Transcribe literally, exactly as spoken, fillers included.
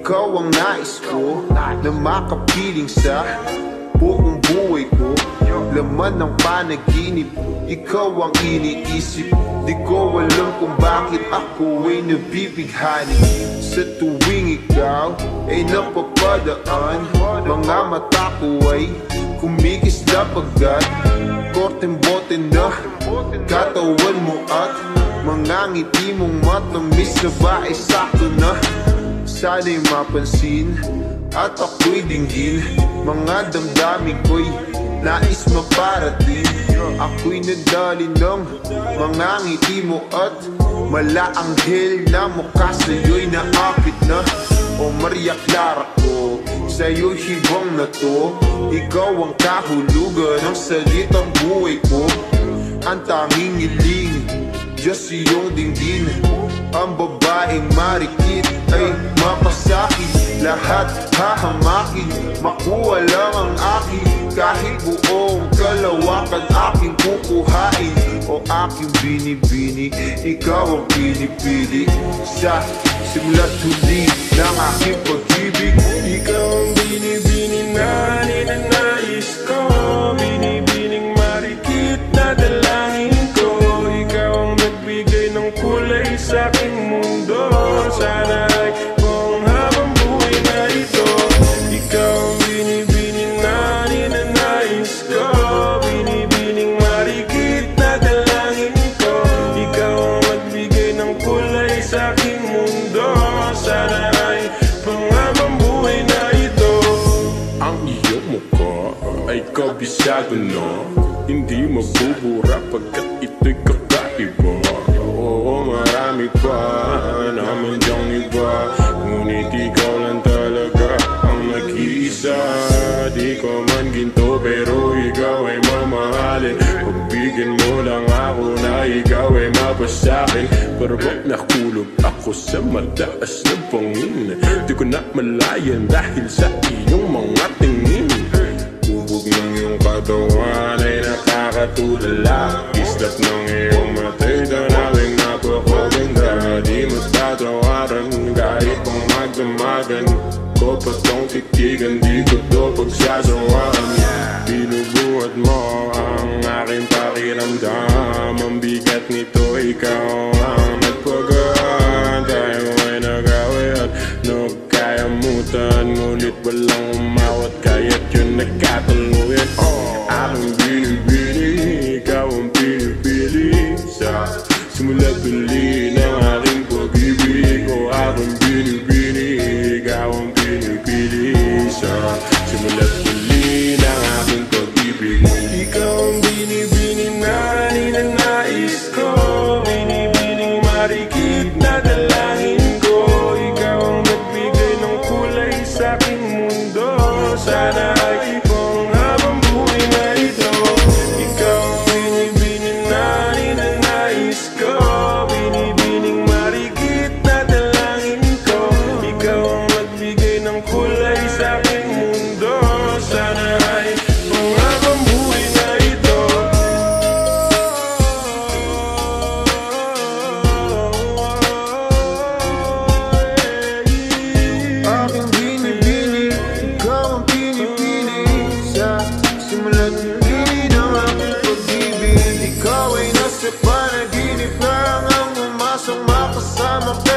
Ikaw ang nais ko na makapiling sa buong buhay ko. Laman ng panaginip, ikaw ang iniisip. Di ko alam kung bakit ako ay nabibighani. Sa tuwing ikaw ay napapadaan, mga mata ko ay kumikisla pagkat korteng bote na katawan mo at mga ngiti mong matamis na ba ay sakto na. Sana'y mapansin at ako'y dinggin, mga damdamin ko'y nais maparating. Ako'y nadali ng mga ngiti mo at malaanghel na mukha sa'yo'y naapit na. O Maria Clara ko, sa'yo'y hibang na to. Ikaw ang kahulugan ng salitang buhay ko. Ang tanging iling, Diyos iyong dinggin. Ang babaeng marikit ay mapasakit. Lahat hahamakin, makuha lang ang akin. Kahit buong kalawakan aking kukuhain. O aking binibini, ikaw ang pinipili. Sa simula't huli ng aking pag-ibig. Ikaw ang binibini na ninanais ko. Binibining marikit na dalangin ko. Ikaw ang nagbigay ng kulay sa aking mundo. Sana ay kung habang buhay na ito. Ikaw ang binibini na ninanais ko. Binibining marikit na dalangin ko. Ikaw ang nagbigay ng kulay sa aking mundo. Sana ay kung habang buhay na ito. Ang iyong mukha ay kabisado na, hindi mabubura pagkat ito'y kakaiba. Oo, marami pa naman diyang iba, ngunit ikaw lang talaga ang nag-iisa. Di ko man ginto pero ikaw ay mamahalin. Pagbigyan mo lang ako na ikaw ay mapasakin. Parang nakulog ako sa mataas na bangin. Di ko na malayan dahil sa iyong mga tingin. Ubog ng iyong katawan ay nakakatulala. Islap ng iyong matay tanawing napakaganda. Di matatawaran kahit pang magdamagan ko pa tong titigan, di ko to pagsasawaan. Binubuhat mo ang aking pakiramdam. Ang bigat nito, ikaw ang nagpagaan. Tayo ay nagawi at nagkayamutan, ngunit walang umawat kaya't yun nagkatuluyan. Aking binibini, ikaw ang pinipili. Sa simula't huli ng aking pag-ibig. O aking binibini, ikaw ang pinipili. Sa simula't huli ng aking pag-ibig. Ikaw ang binibini na ninanais ko. Binibining marikit na dalangin ko. Ikaw ang nagbigay ng kulay sa aking mundo. Sana ay kung habang buhay na ito. Ikaw ang binibini na ninanais ko. Binibining marikit na dalangin ko. Ikaw ang nagbigay ng kulay sa aking mundo. Sana ay kung habang buhay na ito. Aking binibini, ikaw ang pinipili. Sa simula't huli ng aking pag-ibig. Ikaw ay nasa panaginip lang ang umasang makasama ko.